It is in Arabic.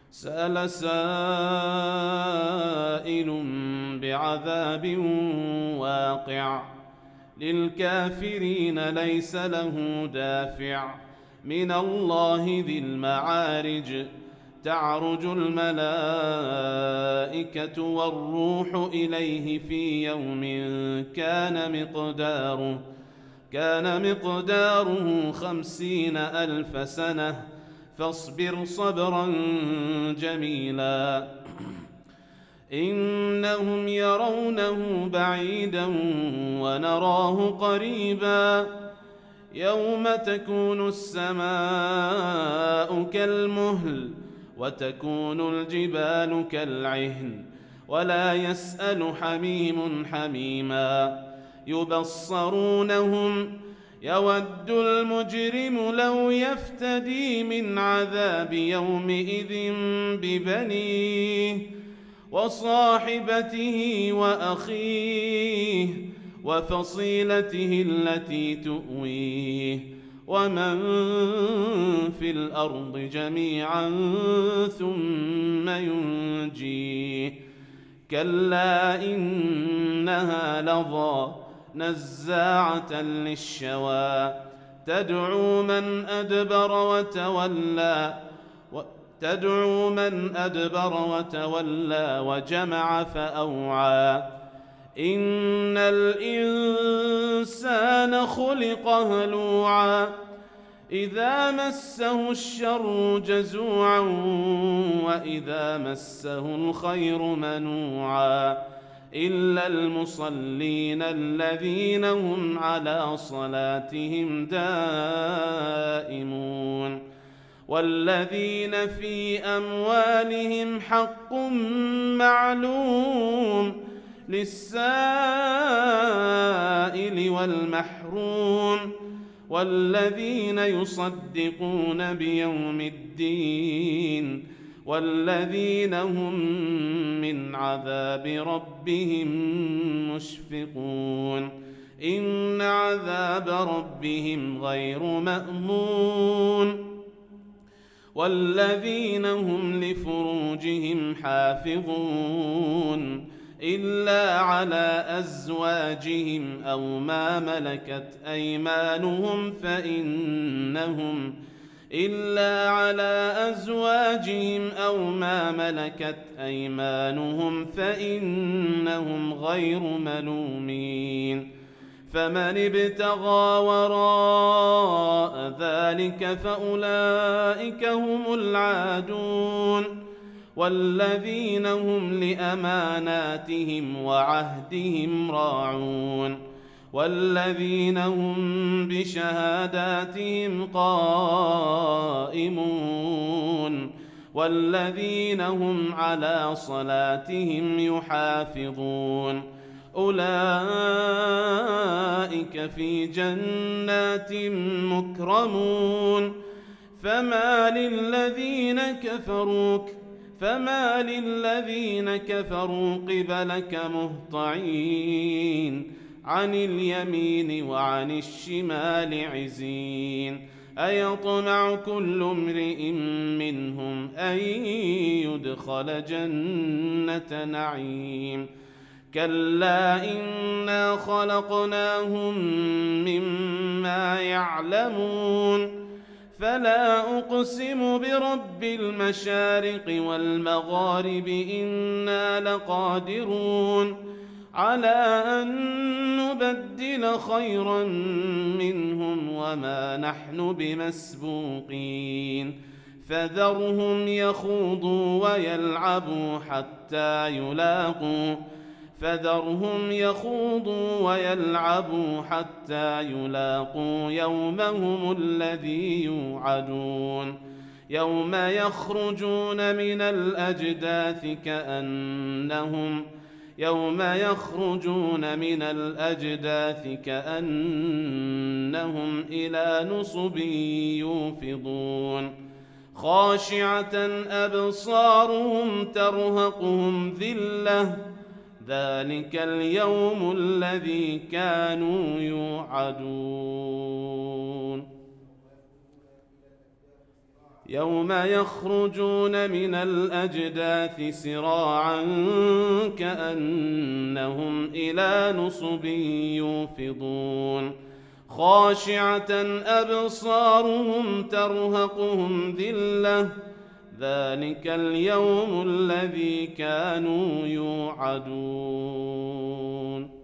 سأل سائل بعذاب واقع للكافرين ليس له دافع من الله ذي المعارج تعرج الملائكة والروح إليه في يوم كان مقداره 50,000 سنة فاصبر صبرا جميلا إنهم يرونه بعيدا ونراه قريبا يوم تكون السماء كالمهل وتكون الجبال كالعهن ولا يسأل حميم حميما يبصرونهم يود المجرم لو يفتدي من عذاب يومئذ ببنيه وصاحبته وأخيه وفصيلته التي تؤويه ومن في الأرض جميعا ثم ينجيه كلا إنها لظى نزاعة للشوى تدعو من أدبر وتولى وجمع فأوعى إن الإنسان خلق هلوعا إذا مسه الشر جزوعا وإذا مسه الخير منوعا إلا المصلين الذين هم على صلاتهم دائمون والذين في أموالهم حق معلوم للسائل والمحروم والذين يصدقون بيوم الدين والذين هم من عذاب ربهم مشفقون إن عذاب ربهم غير مأمون والذين هم لفروجهم حافظون إلا على أزواجهم أو ما ملكت أيمانهم فإنهم غير ملومين فمن ابتغى وراء ذلك فأولئك هم العادون والذين هم لأماناتهم وعهدهم راعون والذين هم بشهاداتهم قائمون والذين هم على صلاتهم يحافظون أولئك في جنات مكرمون فما للذين كفروا قبلك مهطعين عن اليمين وعن الشمال عزين أيطمع كل امرئ منهم أن يدخل جنة نعيم كلا إنا خلقناهم مما يعلمون فلا أقسم برب المشارق والمغارب إنا لقادرون على أن نبدل خيرا منهم وما نحن بمسبوقين فذرهم يخوضوا ويلعبوا حتى يلاقوا يومهم الذي يوعدون يوم يخرجون من الأجداث كأنهم إلى نصب يوفضون خاشعة أبصارهم ترهقهم ذلة ذلك اليوم الذي كانوا يوعدون يوم يخرجون من الأجداث سراعا كأنهم إلى نصب يوفضون خاشعة أبصارهم ترهقهم ذلة ذلك اليوم الذي كانوا يوعدون.